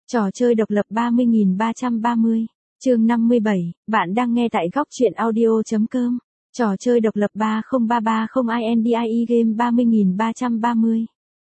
Trò chơi độc lập 30.330, chương 57, bạn đang nghe tại góc truyện audio.com. Trò chơi độc lập 30330 INDIE game 30.330.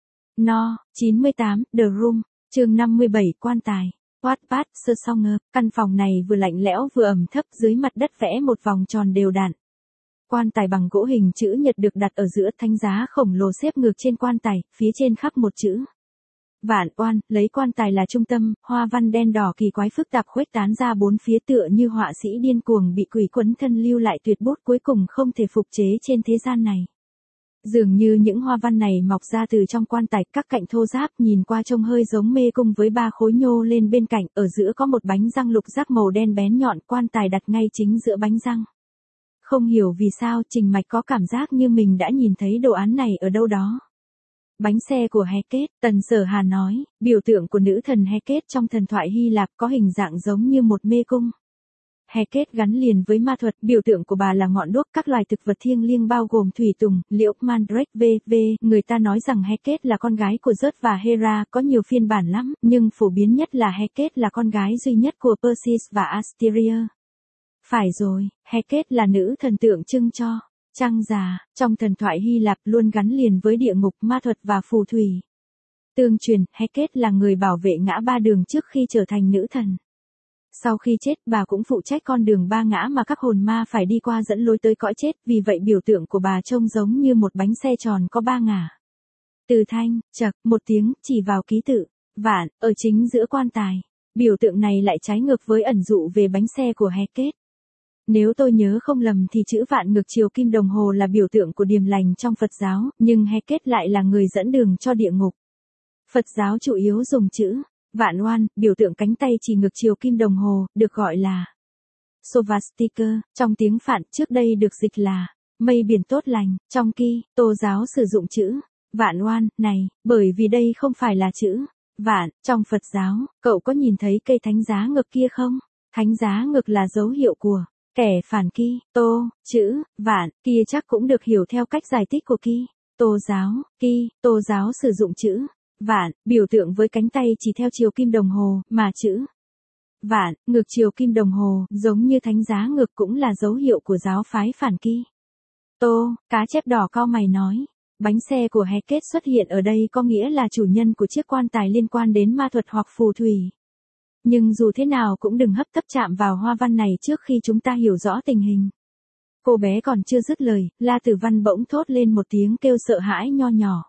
No, 98, The Room, chương 57, quan tài. Wattpad, sơ song ngơ, căn phòng này vừa lạnh lẽo vừa ẩm thấp, dưới mặt đất vẽ một vòng tròn đều đặn. Quan tài bằng gỗ hình chữ nhật được đặt ở giữa, thánh giá khổng lồ xếp ngược trên quan tài, phía trên khắc một chữ Vạn Oan, lấy quan tài là trung tâm, hoa văn đen đỏ kỳ quái phức tạp khuếch tán ra bốn phía tựa như họa sĩ điên cuồng bị quỷ quấn thân lưu lại tuyệt bút cuối cùng không thể phục chế trên thế gian này. Dường như những hoa văn này mọc ra từ trong quan tài, các cạnh thô ráp nhìn qua trông hơi giống mê cung với ba khối nhô lên bên cạnh, ở giữa có một bánh răng lục giác màu đen bén nhọn, quan tài đặt ngay chính giữa bánh răng. Không hiểu vì sao Trình Mạch có cảm giác như mình đã nhìn thấy đồ án này ở đâu đó. Bánh xe của Hecate, Tần Sở Hà nói, biểu tượng của nữ thần Hecate trong thần thoại Hy Lạp có hình dạng giống như một mê cung. Hecate gắn liền với ma thuật, biểu tượng của bà là ngọn đuốc, các loài thực vật thiêng liêng bao gồm thủy tùng, liễu, mandrake, v.v. Người ta nói rằng Hecate là con gái của Zeus và Hera, có nhiều phiên bản lắm, nhưng phổ biến nhất là Hecate là con gái duy nhất của Perseus và Asteria. Phải rồi, Hecate là nữ thần tượng trưng cho trăng già, trong thần thoại Hy Lạp luôn gắn liền với địa ngục, ma thuật và phù thủy. Tương truyền, Hecate là người bảo vệ ngã ba đường trước khi trở thành nữ thần. Sau khi chết, bà cũng phụ trách con đường ba ngã mà các hồn ma phải đi qua dẫn lối tới cõi chết, vì vậy biểu tượng của bà trông giống như một bánh xe tròn có ba ngả. Từ thanh, chậc, một tiếng, chỉ vào ký tự vạn, ở chính giữa quan tài. Biểu tượng này lại trái ngược với ẩn dụ về bánh xe của Hecate. Nếu tôi nhớ không lầm thì chữ vạn ngược chiều kim đồng hồ là biểu tượng của điềm lành trong Phật giáo, nhưng Hecate lại là người dẫn đường cho địa ngục. Phật giáo chủ yếu dùng chữ Vạn Oan, biểu tượng cánh tay chỉ ngược chiều kim đồng hồ, được gọi là Svastika, trong tiếng Phạn, trước đây được dịch là mây biển tốt lành, trong Kitô giáo sử dụng chữ Vạn Oan này, bởi vì đây không phải là chữ Vạn, trong Phật giáo. Cậu có nhìn thấy cây thánh giá ngược kia không? Thánh giá ngược là dấu hiệu của kẻ phản Kitô, chữ Vạn kia chắc cũng được hiểu theo cách giải thích của Kitô giáo. Kitô giáo sử dụng chữ Vạn, biểu tượng với cánh tay chỉ theo chiều kim đồng hồ, mà chữ Vạn, ngược chiều kim đồng hồ, giống như thánh giá ngược cũng là dấu hiệu của giáo phái phản Kitô. Cá chép đỏ cau mày nói, bánh xe của Hecate xuất hiện ở đây có nghĩa là chủ nhân của chiếc quan tài liên quan đến ma thuật hoặc phù thủy. Nhưng dù thế nào cũng đừng hấp tấp chạm vào hoa văn này trước khi chúng ta hiểu rõ tình hình. Cô bé còn chưa dứt lời, La Tử Văn bỗng thốt lên một tiếng kêu sợ hãi nho nhỏ.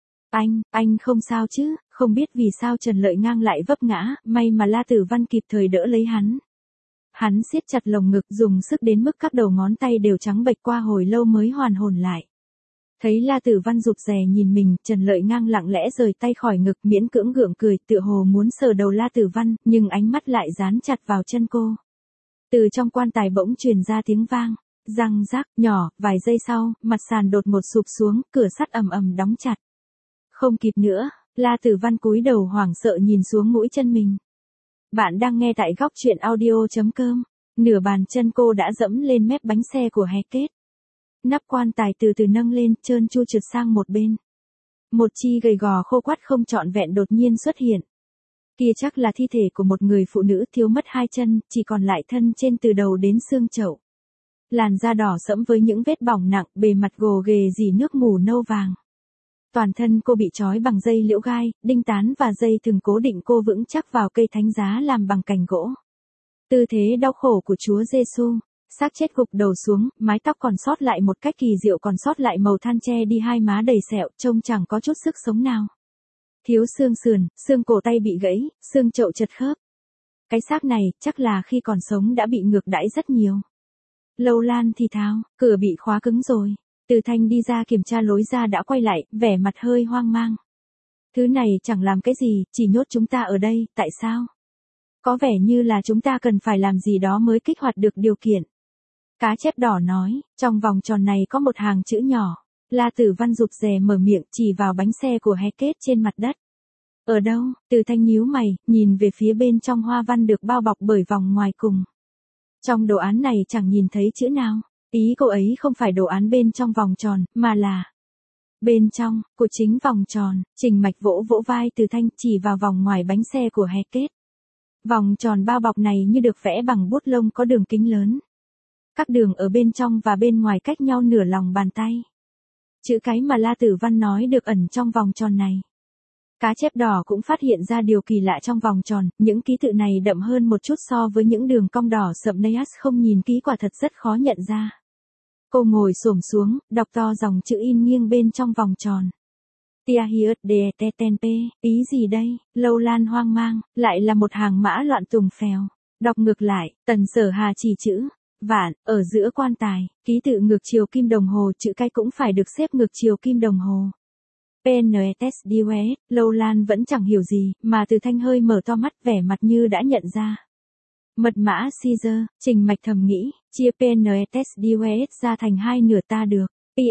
Anh không sao chứ? Không biết vì sao Trần Lợi Ngang lại vấp ngã, may mà La Tử Văn kịp thời đỡ lấy hắn. Hắn siết chặt lồng ngực, dùng sức đến mức các đầu ngón tay đều trắng bệch, qua hồi lâu mới hoàn hồn lại. Thấy La Tử Văn rụt rè nhìn mình, Trần Lợi Ngang lặng lẽ rời tay khỏi ngực, miễn cưỡng gượng cười, tựa hồ muốn sờ đầu La Tử Văn, nhưng ánh mắt lại dán chặt vào chân cô. Từ trong quan tài bỗng truyền ra tiếng vang, răng rác, nhỏ, vài giây sau, mặt sàn đột ngột sụp xuống, cửa sắt ầm ầm đóng chặt. Không kịp nữa, La Tử Văn cúi đầu hoảng sợ nhìn xuống mũi chân mình. Bạn đang nghe tại góc truyện audio.com. Nửa bàn chân cô đã dẫm lên mép bánh xe của Hecate. Nắp quan tài từ từ nâng lên, trơn tru trượt sang một bên. Một chi gầy gò khô quắt không trọn vẹn đột nhiên xuất hiện. Kia chắc là thi thể của một người phụ nữ thiếu mất hai chân, chỉ còn lại thân trên từ đầu đến xương chậu. Làn da đỏ sẫm với những vết bỏng nặng, bề mặt gồ ghề rỉ nước mù nâu vàng. Toàn thân cô bị trói bằng dây liễu gai, đinh tán và dây thừng cố định cô vững chắc vào cây thánh giá làm bằng cành gỗ. Tư thế đau khổ của Chúa Giêsu, xác chết gục đầu xuống, mái tóc còn sót lại một cách kỳ diệu, còn sót lại màu than che đi hai má đầy sẹo, trông chẳng có chút sức sống nào. Thiếu xương sườn, xương cổ tay bị gãy, xương chậu chật khớp. Cái xác này, chắc là khi còn sống đã bị ngược đãi rất nhiều. Lâu Lan thì thào, cửa bị khóa cứng rồi. Từ Thanh đi ra kiểm tra lối ra đã quay lại, vẻ mặt hơi hoang mang. Thứ này chẳng làm cái gì, chỉ nhốt chúng ta ở đây, tại sao? Có vẻ như là chúng ta cần phải làm gì đó mới kích hoạt được điều kiện. Cá chép đỏ nói, trong vòng tròn này có một hàng chữ nhỏ. La Tử Văn rụt rè mở miệng, chỉ vào bánh xe của Hecate trên mặt đất. Ở đâu? Từ Thanh nhíu mày, nhìn về phía bên trong hoa văn được bao bọc bởi vòng ngoài cùng. Trong đồ án này chẳng nhìn thấy chữ nào. Ý cô ấy không phải đồ án bên trong vòng tròn, mà là bên trong của chính vòng tròn. Trình Mạch vỗ vỗ vai Từ Thanh, chỉ vào vòng ngoài bánh xe của Hecate. Vòng tròn bao bọc này như được vẽ bằng bút lông có đường kính lớn. Các đường ở bên trong và bên ngoài cách nhau nửa lòng bàn tay. Chữ cái mà La Tử Văn nói được ẩn trong vòng tròn này. Cá chép đỏ cũng phát hiện ra điều kỳ lạ trong vòng tròn, những ký tự này đậm hơn một chút so với những đường cong đỏ sậm Nayas không nhìn kỹ quả thật rất khó nhận ra. Cô ngồi xổm xuống, đọc to dòng chữ in nghiêng bên trong vòng tròn. Tia hiệt đề te ten pe, ý gì đây? Lâu Lan hoang mang, lại là một hàng mã loạn tùng phèo. Đọc ngược lại, Tần Sở Hà chỉ chữ vạn ở giữa quan tài, ký tự ngược chiều kim đồng hồ, chữ cái cũng phải được xếp ngược chiều kim đồng hồ. PNSDWS, Lâu Lan vẫn chẳng hiểu gì, mà Từ Thanh hơi mở to mắt vẻ mặt như đã nhận ra. Mật mã Caesar, Trình Mạch thầm nghĩ, chia PNSDWS ra thành hai nửa ta được.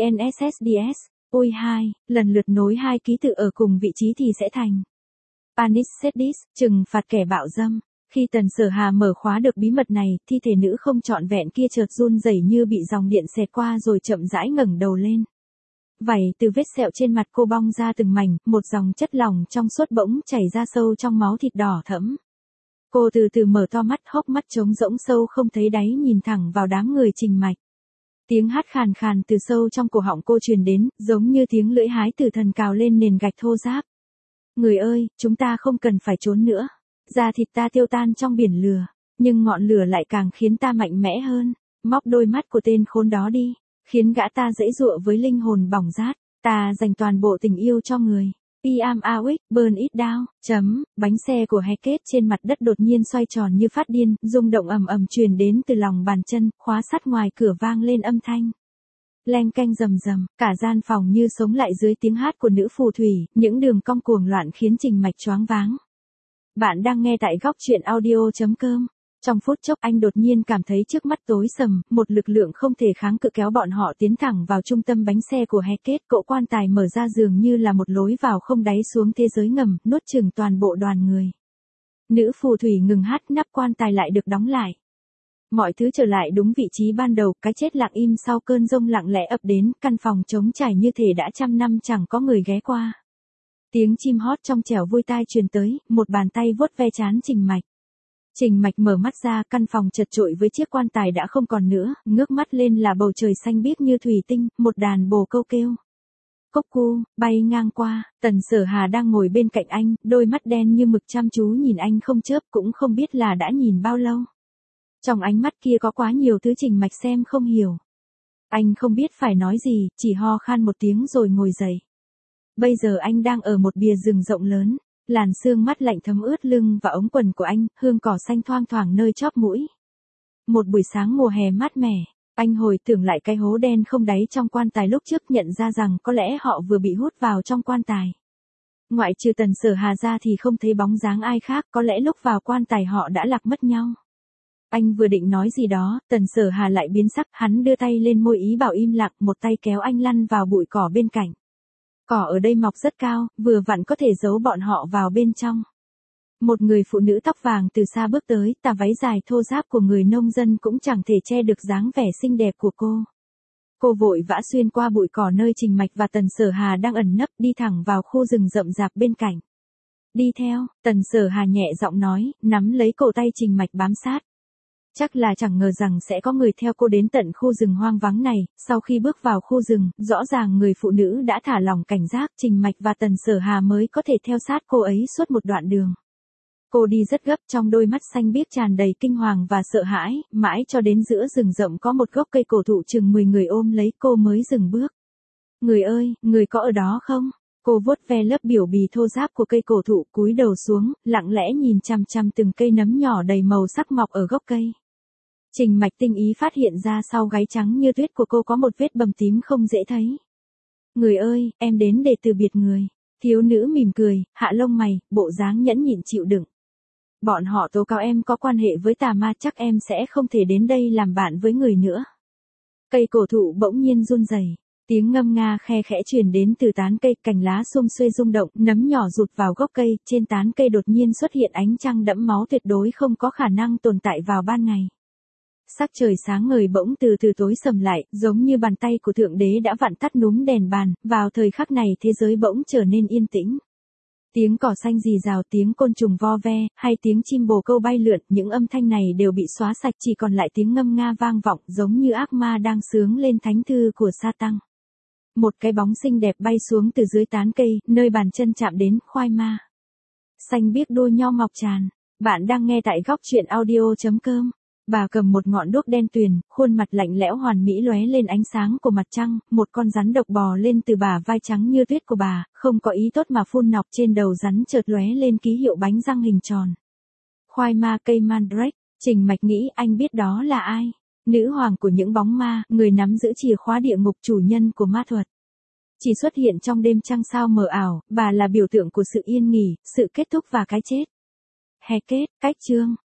PNSSDS, ôi hai, lần lượt nối hai ký tự ở cùng vị trí thì sẽ thành. Panissedis, trừng phạt kẻ bạo dâm. Khi Tần Sở Hà mở khóa được bí mật này, thi thể nữ không trọn vẹn kia chợt run rẩy như bị dòng điện xẹt qua rồi chậm rãi ngẩng đầu lên. Vảy từ vết sẹo trên mặt cô bong ra từng mảnh, một dòng chất lỏng trong suốt bỗng chảy ra sâu trong máu thịt đỏ thẫm. Cô từ từ mở to mắt, hốc mắt trống rỗng sâu không thấy đáy nhìn thẳng vào đám người Trình Mạch. Tiếng hát khàn khàn từ sâu trong cổ họng cô truyền đến, giống như tiếng lưỡi hái tử thần cào lên nền gạch thô ráp. Người ơi, chúng ta không cần phải trốn nữa. Da thịt ta tiêu tan trong biển lửa, nhưng ngọn lửa lại càng khiến ta mạnh mẽ hơn. Móc đôi mắt của tên khốn đó đi, khiến gã ta giãy giụa với linh hồn bỏng rát. Ta dành toàn bộ tình yêu cho người. I am awake, burn it down. Bánh xe của Heket trên mặt đất đột nhiên xoay tròn như phát điên, rung động ầm ầm truyền đến từ lòng bàn chân, khóa sắt ngoài cửa vang lên âm thanh. Leng keng rầm rầm, cả gian phòng như sống lại dưới tiếng hát của nữ phù thủy, những đường cong cuồng loạn khiến Trình Mạch choáng váng. Bạn đang nghe tại góc truyện audio.com. Trong phút chốc anh đột nhiên cảm thấy trước mắt tối sầm, một lực lượng không thể kháng cự kéo bọn họ tiến thẳng vào trung tâm bánh xe của Heket. Cỗ quan tài mở ra dường như là một lối vào không đáy xuống thế giới ngầm, nuốt chửng toàn bộ đoàn người. Nữ phù thủy ngừng hát, nắp quan tài lại được đóng lại. Mọi thứ trở lại đúng vị trí ban đầu, cái chết lặng im sau cơn giông lặng lẽ ập đến, căn phòng trống trải như thể đã trăm năm chẳng có người ghé qua. Tiếng chim hót trong trẻo vui tai truyền tới, một bàn tay vuốt ve trán Trình Mạch. Trình Mạch mở mắt ra, căn phòng chật chội với chiếc quan tài đã không còn nữa, ngước mắt lên là bầu trời xanh biếc như thủy tinh, một đàn bồ câu kêu. Cốc cu, bay ngang qua, Tần Sở Hà đang ngồi bên cạnh anh, đôi mắt đen như mực chăm chú nhìn anh không chớp, cũng không biết là đã nhìn bao lâu. Trong ánh mắt kia có quá nhiều thứ Trình Mạch xem không hiểu. Anh không biết phải nói gì, chỉ ho khan một tiếng rồi ngồi dậy. Bây giờ anh đang ở một bìa rừng rộng lớn, làn sương mát lạnh thấm ướt lưng và ống quần của anh, hương cỏ xanh thoang thoảng nơi chóp mũi. Một buổi sáng mùa hè mát mẻ, anh hồi tưởng lại cái hố đen không đáy trong quan tài lúc trước, nhận ra rằng có lẽ họ vừa bị hút vào trong quan tài. Ngoại trừ Tần Sở Hà ra thì không thấy bóng dáng ai khác, có lẽ lúc vào quan tài họ đã lạc mất nhau. Anh vừa định nói gì đó, Tần Sở Hà lại biến sắc, hắn đưa tay lên môi ý bảo im lặng, một tay kéo anh lăn vào bụi cỏ bên cạnh. Cỏ ở đây mọc rất cao, vừa vặn có thể giấu bọn họ vào bên trong. Một người phụ nữ tóc vàng từ xa bước tới, tà váy dài thô ráp của người nông dân cũng chẳng thể che được dáng vẻ xinh đẹp của cô. Cô vội vã xuyên qua bụi cỏ nơi Trình Mạch và Tần Sở Hà đang ẩn nấp, đi thẳng vào khu rừng rậm rạp bên cạnh. Đi theo, Tần Sở Hà nhẹ giọng nói, nắm lấy cổ tay Trình Mạch bám sát. Chắc là chẳng ngờ rằng sẽ có người theo cô đến tận khu rừng hoang vắng này. Sau khi bước vào khu rừng, rõ ràng người phụ nữ đã thả lỏng cảnh giác, Trình Mạch và Tần Sở Hà mới có thể theo sát cô ấy suốt một đoạn đường. Cô đi rất gấp, trong đôi mắt xanh biếc tràn đầy kinh hoàng và sợ hãi, mãi cho đến giữa rừng rậm có một gốc cây cổ thụ chừng 10 người ôm lấy cô mới dừng bước. Người ơi, người có ở đó không? Cô vuốt ve lớp biểu bì thô ráp của cây cổ thụ, cúi đầu xuống, lặng lẽ nhìn chằm chằm từng cây nấm nhỏ đầy màu sắc mọc ở gốc cây. Trình Mạch tinh ý phát hiện ra sau gáy trắng như tuyết của cô có một vết bầm tím không dễ thấy. Người ơi, em đến để từ biệt người. Thiếu nữ mỉm cười, hạ lông mày, bộ dáng nhẫn nhịn chịu đựng. Bọn họ tố cáo em có quan hệ với tà ma, chắc em sẽ không thể đến đây làm bạn với người nữa. Cây cổ thụ bỗng nhiên run rẩy, tiếng ngâm nga khe khẽ truyền đến từ tán cây, cành lá xum xuê rung động, nấm nhỏ rụt vào gốc cây, trên tán cây đột nhiên xuất hiện ánh trăng đẫm máu tuyệt đối không có khả năng tồn tại vào ban ngày. Sắc trời sáng ngời bỗng từ từ tối sầm lại, giống như bàn tay của Thượng Đế đã vặn tắt núm đèn bàn, vào thời khắc này thế giới bỗng trở nên yên tĩnh. Tiếng cỏ xanh rì rào, tiếng côn trùng vo ve, hay tiếng chim bồ câu bay lượn, những âm thanh này đều bị xóa sạch, chỉ còn lại tiếng ngâm nga vang vọng, giống như ác ma đang xướng lên thánh thư của sa tăng. Một cái bóng xinh đẹp bay xuống từ dưới tán cây, nơi bàn chân chạm đến, khoai ma. Xanh biếc đua nho mọc tràn. Bạn đang nghe tại góc truyện audio.com. Bà cầm một ngọn đuốc đen tuyền, khuôn mặt lạnh lẽo hoàn mỹ lóe lên ánh sáng của mặt trăng, một con rắn độc bò lên từ bả vai trắng như tuyết của bà, không có ý tốt mà phun nọc trên đầu rắn chợt lóe lên ký hiệu bánh răng hình tròn. Khoai ma cây mandrake, Trình Mạch nghĩ anh biết đó là ai. Nữ hoàng của những bóng ma, người nắm giữ chìa khóa địa ngục, chủ nhân của ma thuật. Chỉ xuất hiện trong đêm trăng sao mờ ảo, bà là biểu tượng của sự yên nghỉ, sự kết thúc và cái chết. Hè kết, cách chương.